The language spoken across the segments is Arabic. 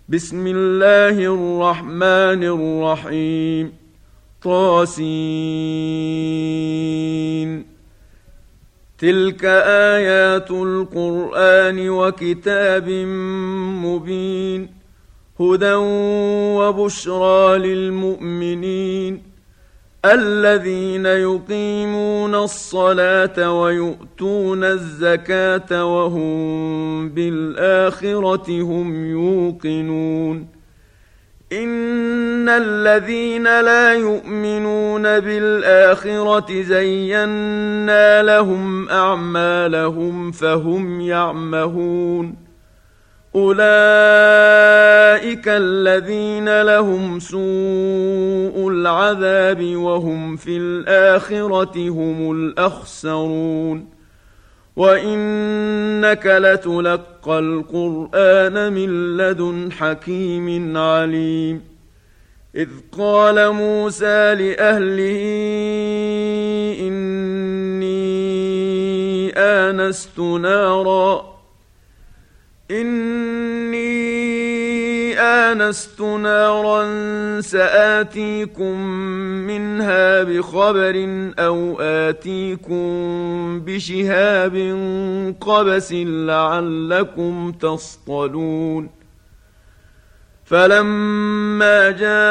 بسم الله الرحمن الرحيم. طاسين. تلك آيات القرآن وكتاب مبين، هدى وبشرى للمؤمنين الذين يقيمون الصلاة ويؤتون الزكاة وهم بالآخرة هم يوقنون. إن الذين لا يؤمنون بالآخرة زينا لهم أعمالهم فهم يعمهون. أولئك الذين لهم سوء العذاب وهم في الآخرة هم الأخسرون. وإنك لتلقى القرآن من لدن حكيم عليم. إذ قال موسى لأهله إني آنست نارا سآتيكم منها بخبر أو آتيكم بشهاب قبس لعلكم تصطلون. فلما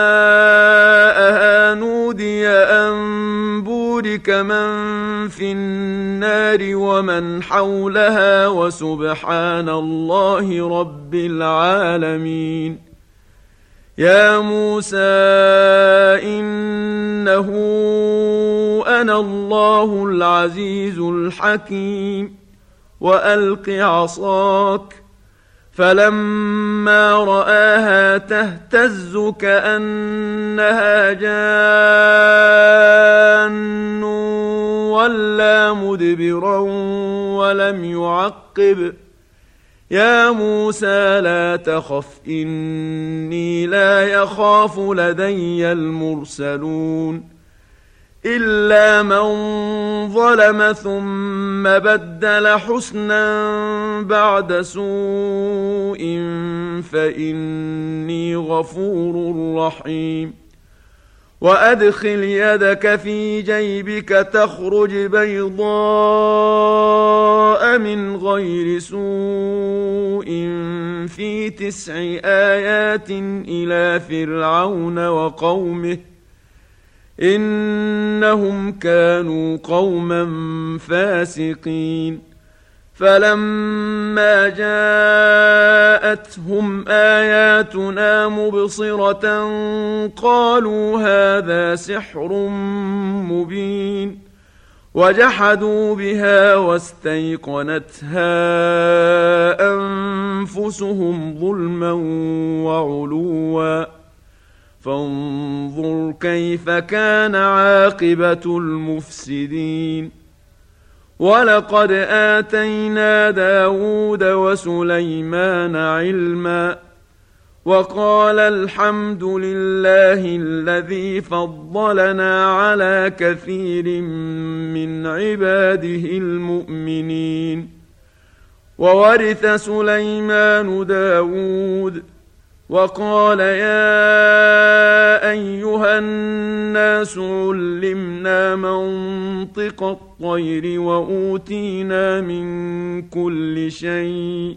جاءها نودي أن بورك من في النار ومن حولها وسبحان الله رب العالمين. يا موسى إنه أنا الله العزيز الحكيم وألق عصاك. فلما رآها تهتز كأنها جان ولا مدبرا ولم يعقب. يا موسى لا تخف إني لا يخاف لدي المرسلون. إلا من ظلم ثم بدل حسنا بعد سوء فإني غفور رحيم. وأدخل يدك في جيبك تخرج بيضاء من غير سوء في 9 آيات إلى فرعون وقومه إنهم كانوا قوما فاسقين. فلما جاءتهم آياتنا مبصرة قالوا هذا سحر مبين، وجحدوا بها واستيقنتها أنفسهم ظلما وعلوا. فانظر كيف كان عاقبة المفسدين. ولقد آتينا داود وسليمان علما وقال الحمد لله الذي فضلنا على كثير من عباده المؤمنين. وورث سليمان داود وقال يا أيها الناس علمنا منطق الطير وأوتينا من كل شيء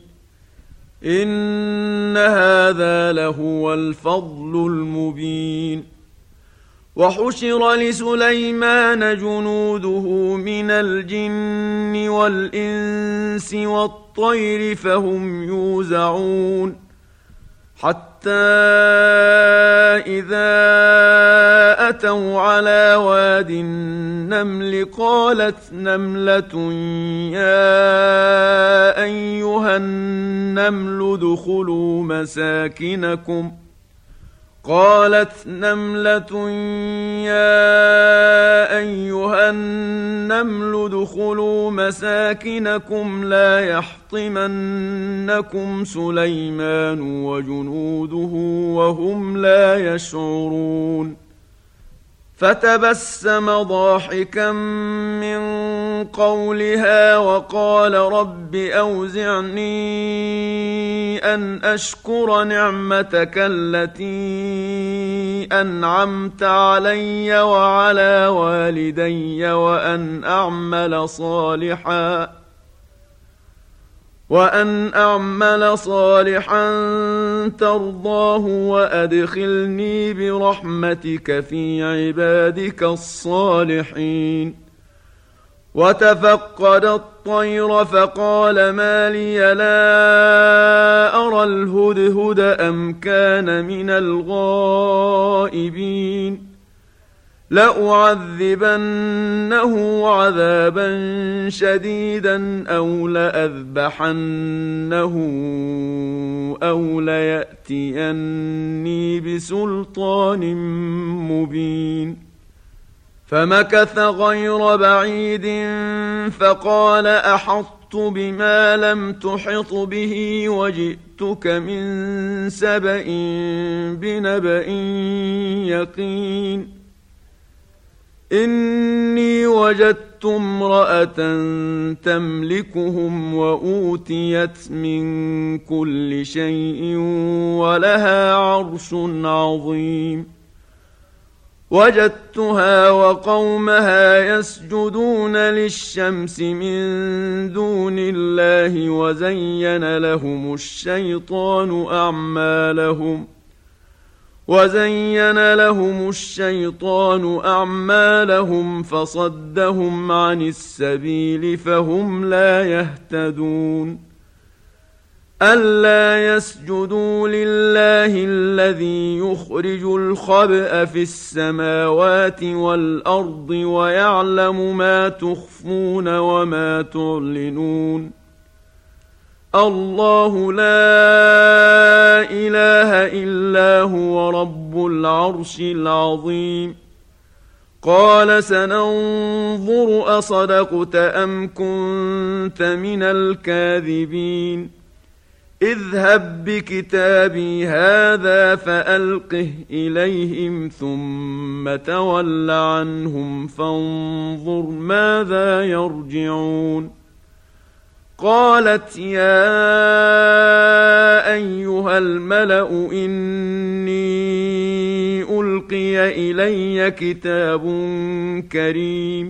إن هذا لهو الفضل المبين. وحشر لسليمان جنوده من الجن والإنس والطير فهم يوزعون. حتى إذا أتوا على واد النمل قالت نملة يا أيها النمل ادخلوا مساكنكم لا يحطمنكم سليمان وجنوده وهم لا يشعرون. فتبسم ضاحكا من قولها وقال رب أوزعني أن أشكر نعمتك التي أنعمت علي وعلى والدي وأن أعمل صالحا ترضاه وأدخلني برحمتك في عبادك الصالحين. وتفقد الطير فقال ما لي لا أرى الهدهد أم كان من الغائبين لأعذبنه عذابا شديدا أو لأذبحنه أو ليأتيني بسلطان مبين. فمكث غير بعيد فقال أحطت بما لم تحط به وجئتك من سبأ بنبأ يقين. إني وجدت امرأة تملكهم وأوتيت من كل شيء ولها عرش عظيم. وجدتها وقومها يسجدون للشمس من دون الله وزين لهم الشيطان أعمالهم فصدهم عن السبيل فهم لا يهتدون. ألا يسجدوا لله الذي يخرج الخبأ في السماوات والأرض ويعلم ما تخفون وما تعلنون. الله لا إله إلا هو رب العرش العظيم. قال سننظر أصدقت أم كنت من الكاذبين. اذهب بكتابي هذا فألقه إليهم ثم تول عنهم فانظر ماذا يرجعون. قالت يا أيها الملأ إني ألقي إلي كتاب كريم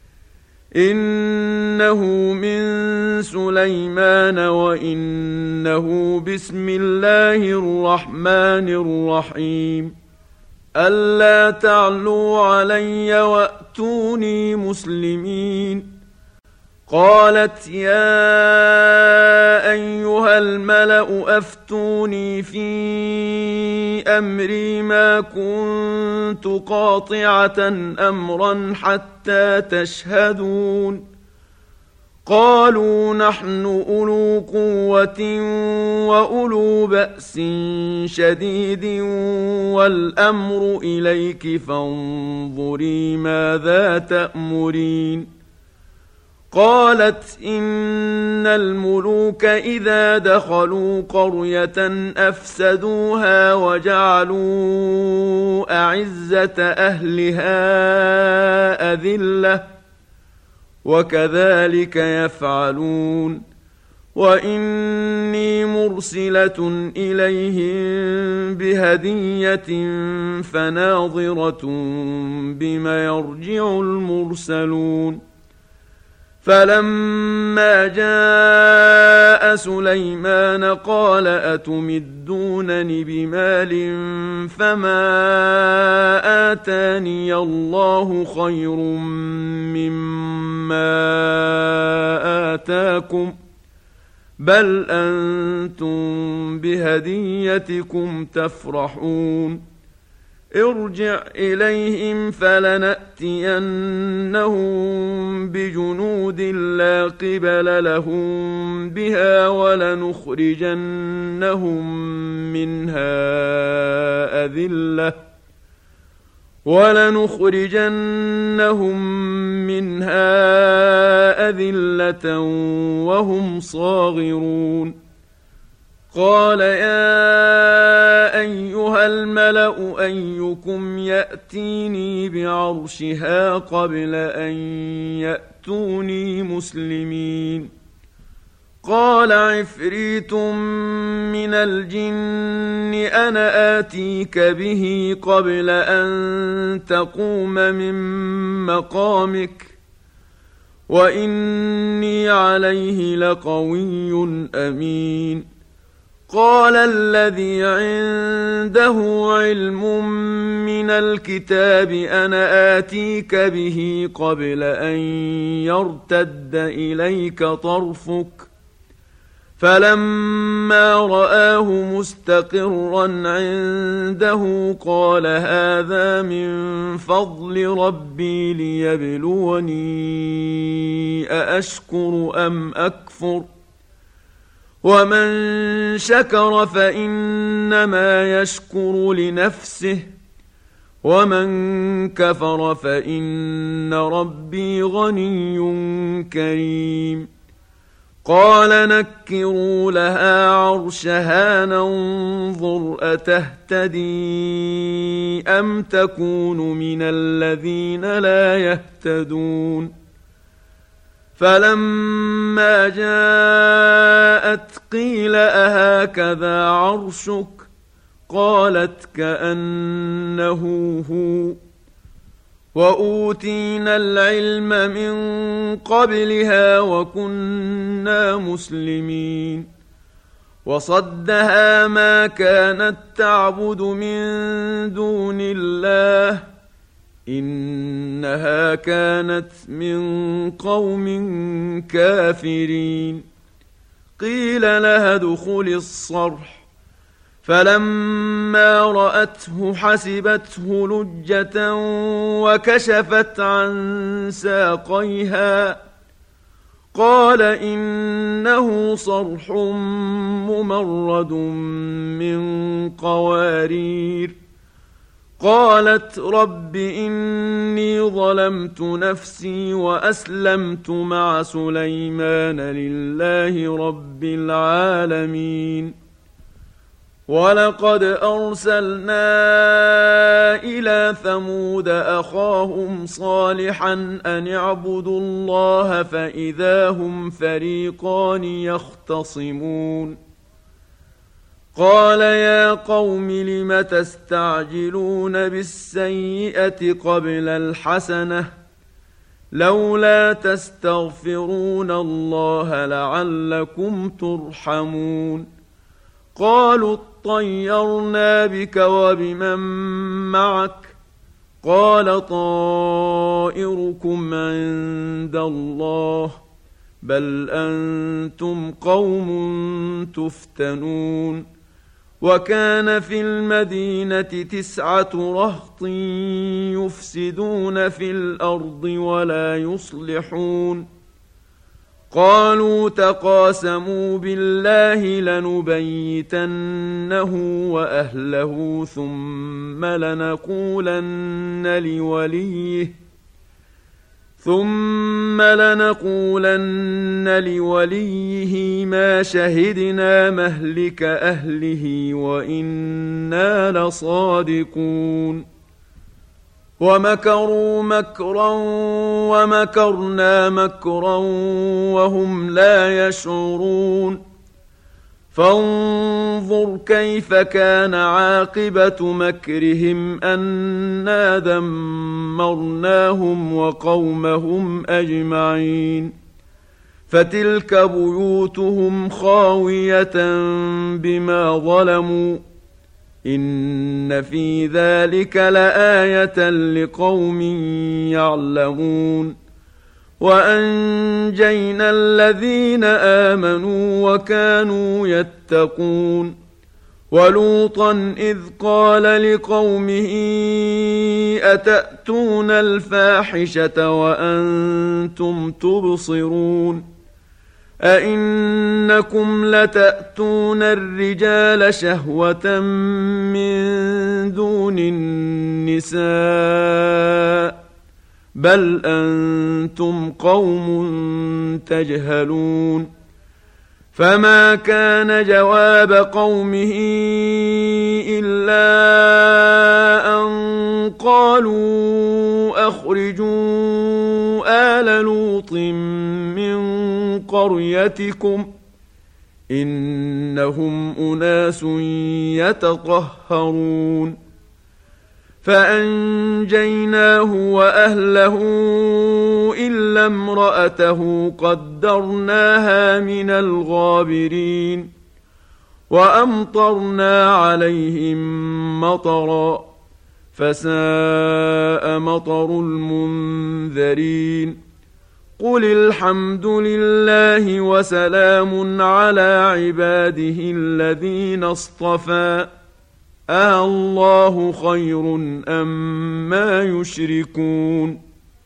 إنه من سليمان وإنه بسم الله الرحمن الرحيم. ألا تعلوا علي وأتوني مسلمين. قالت يا أيها الملأ أفتوني في أمري ما كنت قاطعة أمرا حتى تشهدون. قالوا نحن أولو قوة وأولو بأس شديد والأمر إليك فانظري ماذا تأمرين. قالت إن الملوك إذا دخلوا قرية أفسدوها وجعلوا أعزة أهلها أذلة وكذلك يفعلون. وإني مرسلة إليهم بهدية فناظرة بما يرجع المرسلون. فلما جاء سليمان قال أتمدونني بمال فما آتاني الله خير مما آتاكم بل أنتم بهديتكم تفرحون. ارجع إليهم فلنأتينهم بجنود لا قبل لهم بها ولنخرجنهم منها أذلة وهم صاغرون. قال يا أيها الملأ أيكم يأتيني بعرشها قبل أن يأتوني مسلمين. قال عفريت من الجن أنا آتيك به قبل أن تقوم من مقامك وإني عليه لقوي أمين. قال الذي عنده علم من الكتاب أنا آتيك به قبل أن يرتد إليك طرفك فلما رآه مستقرا عنده قال هذا من فضل ربي ليبلوني أأشكر أم أكفر ومن شكر فإنما يشكر لنفسه ومن كفر فإن ربي غني كريم. قال نكروا لها عرشها ننظر أتهتدي أم تكون من الذين لا يهتدون. فلما جاءت قيل أهكذا عرشك قالت كأنه هو وأوتينا العلم من قبلها وكنا مسلمين. وصدها ما كانت تعبد من دون الله إنها كانت من قوم كافرين. قيل لها ادخل الصرح فلما رأته حسبته لجة وكشفت عن ساقيها قال إنه صرح ممرد من قوارير. قالت رب إني ظلمت نفسي وأسلمت مع سليمان لله رب العالمين. ولقد أرسلنا إلى ثمود أخاهم صالحا أن اعبدوا الله فإذا هم فريقان يختصمون. قال يا قوم لم تستعجلون بالسيئة قبل الحسنة لولا تستغفرون الله لعلكم ترحمون. قالوا اطيرنا بك وبمن معك قال طائركم عند الله بل أنتم قوم تفتنون. وكان في المدينة 9 رهط يفسدون في الأرض ولا يصلحون. قالوا تقاسموا بالله لنبيتنه وأهله ثم لنقولن لوليه ما شهدنا مهلك أهله وإنا لصادقون. ومكروا مكرا ومكرنا مكرا وهم لا يشعرون. فانظر كيف كان عاقبة مكرهم أنا دمرناهم وقومهم أجمعين. فتلك بيوتهم خاوية بما ظلموا إن في ذلك لآية لقوم يعلمون. وأنجينا الذين آمنوا وكانوا يتقون. ولوطا إذ قال لقومه أتأتون الفاحشة وأنتم تبصرون أئنكم لتأتون الرجال شهوة من دون النساء بل أنتم قوم تجهلون. فما كان جواب قومه إلا أن قريتكم إنهم أناس يتطهرون فأنجيناه وأهله إلا امرأته قدرناها من الغابرين وأمطرنا عليهم مطرا فساء مطر المنذرين قل الحمد لله وسلام على عباده الذين اصطفى الله خير أما يشركون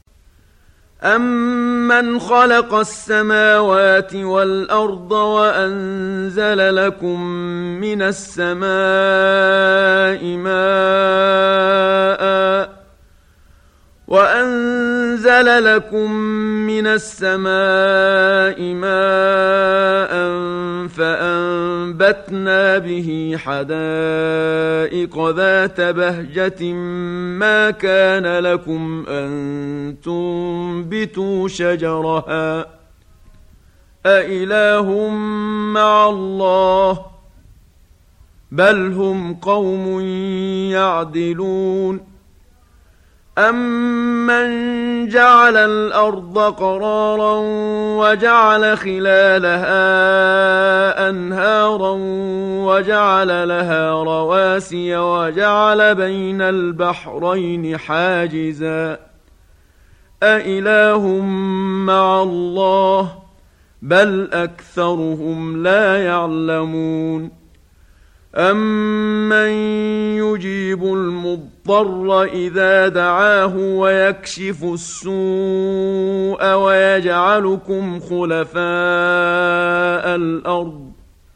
أمن خلق السماوات والأرض وأنزل لكم من السماء ماء فأنبتنا به حدائق ذات بهجة ما كان لكم أن تنبتوا شجرها أإله مع الله بل هم قوم يعدلون أمن جعل الأرض قرارا وجعل خلالها أنهارا وجعل لها رواسي وجعل بين البحرين حاجزا أإله مع الله بل أكثرهم لا يعلمون أمن يجيب المضطر إذا دعاه ويكشف السوء ويجعلكم خلفاء الأرض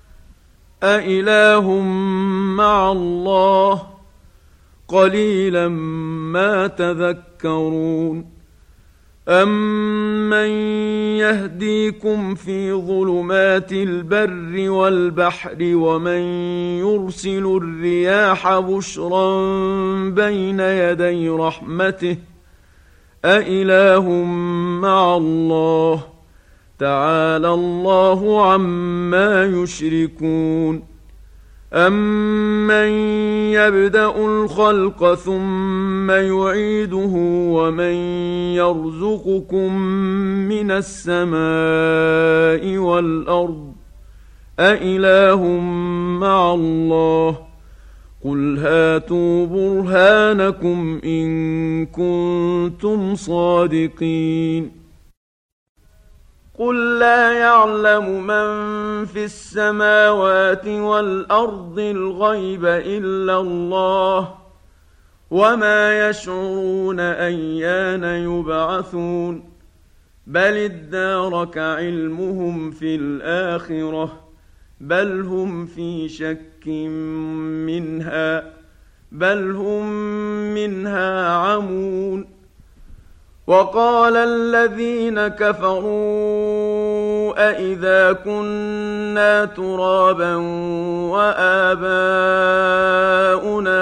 أإله مع الله قليلا ما تذكرون أمن يهديكم في ظلمات البر والبحر ومن يرسل الرياح بشرا بين يدي رحمته أإله مع الله تعالى الله عما يشركون أمن يبدأ الخلق ثم يعيده ومن يرزقكم من السماء والأرض أإله مع الله قل هاتوا برهانكم إن كنتم صادقين قل لا يعلم من في السماوات والأرض الغيب إلا الله وما يشعرون أيان يبعثون بل ادارك علمهم في الآخرة بل هم في شك منها بل هم منها عمون وقال الذين كفروا أإذا كنا ترابا وآباؤنا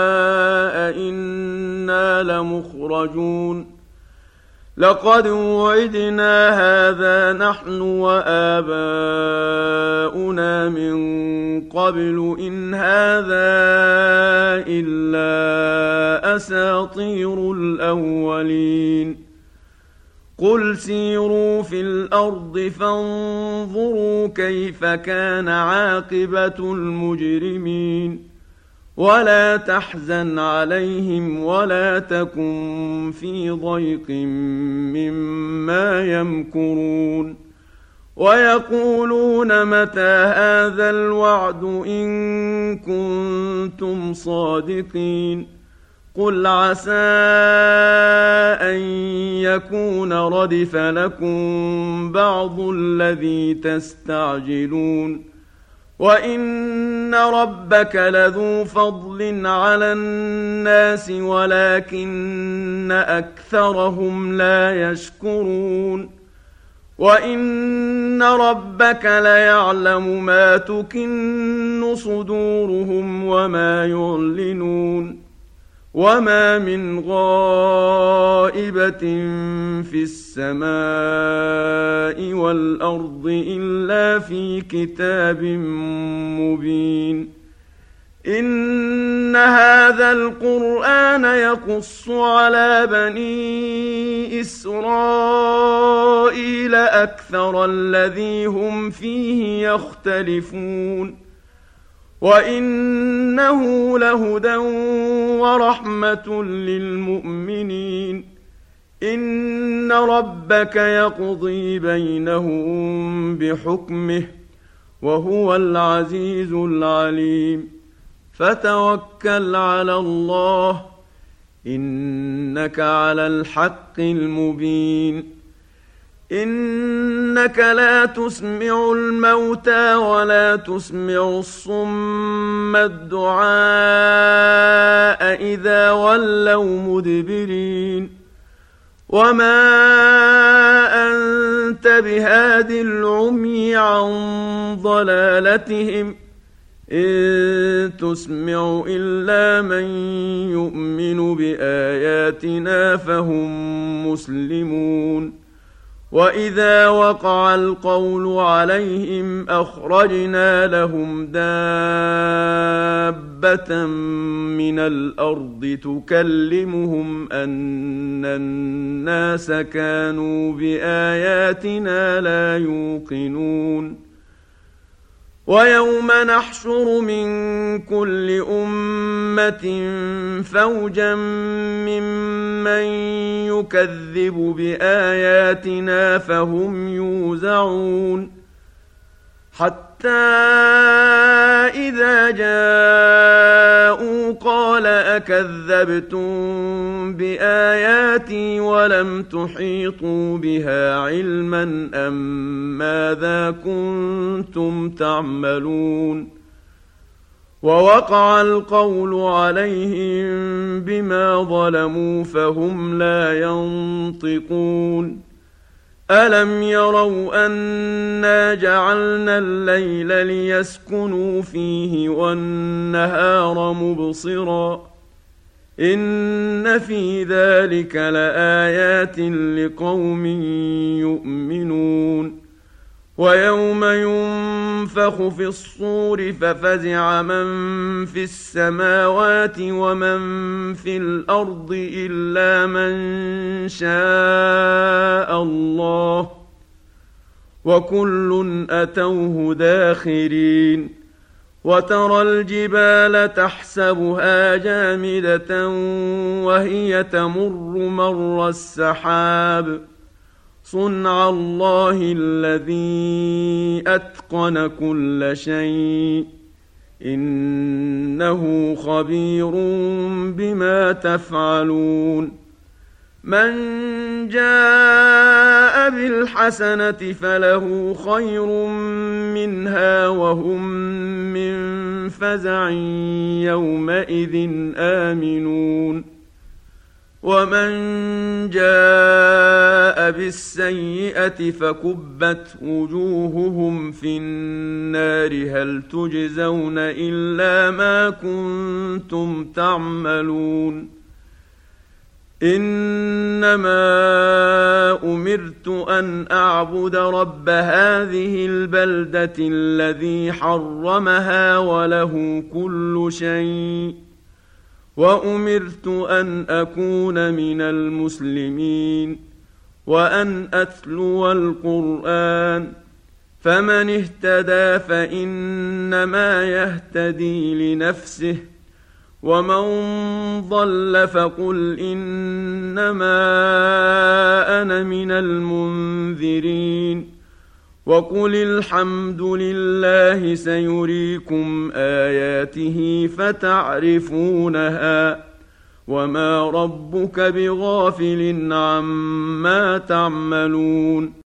أإنا لمخرجون لقد وعدنا هذا نحن وآباؤنا من قبل إن هذا إلا أساطير الأولين قل سيروا في الأرض فانظروا كيف كان عاقبة المجرمين ولا تحزن عليهم ولا تكن في ضيق مما يمكرون ويقولون متى هذا الوعد إن كنتم صادقين قل عسى أن يكون ردف لكم بعض الذي تستعجلون وإن ربك لذو فضل على الناس ولكن أكثرهم لا يشكرون وإن ربك ليعلم ما تكن صدورهم وما يعلنون وما من غائبة في السماء والأرض إلا في كتاب مبين. إن هذا القرآن يقص على بني إسرائيل أكثر الذي هم فيه يختلفون، وإنه لهدى ورحمة للمؤمنين. إن ربك يقضي بينهم بحكمه وهو العزيز العليم. فتوكل على الله إنك على الحق المبين. إنك لا تسمع الموتى ولا تسمع الصم الدعاء إذا ولوا مدبرين. وما أنت بهاد العمي عن ضلالتهم إن تسمع إلا من يؤمن بآياتنا فهم مسلمون. وإذا وقع القول عليهم أخرجنا لهم دابة من الأرض تكلمهم أن الناس كانوا بآياتنا لا يوقنون. ويوم نحشر من كل أمة فوجا ممن يكذب بآياتنا فهم يوزعون. حتى إذا جاءوا قال أكذبتم بآياتي ولم تحيطوا بها علما أم ماذا كنتم تعملون. ووقع القول عليهم بما ظلموا فهم لا ينطقون. ألم يروا أنا جعلنا الليل ليسكنوا فيه والنهار مبصرا إن في ذلك لآيات لقوم يؤمنون. ويوم ينفخ في الصور ففزع من في السماوات ومن في الأرض إلا من شاء الله وكل أتوه داخرين. وترى الجبال تحسبها جامدة وهي تمر مر السحاب صنع الله الذي أتقن كل شيء إنه خبير بما تفعلون. من جاء بالحسنة فله خير منها وهم من فزع يومئذ آمنون. ومن جاء بالسيئة فكبت وجوههم في النار هل تجزون إلا ما كنتم تعملون. إنما أمرت أن أعبد رب هذه البلدة الذي حرمها وله كل شيء وأمرت أن أكون من المسلمين وأن أتلو القرآن فمن اهتدى فإنما يهتدي لنفسه ومن ضل فقل إنما أنا من المنذرين. وقل الحمد لله سيريكم آياته فتعرفونها وما ربك بغافل عما تعملون.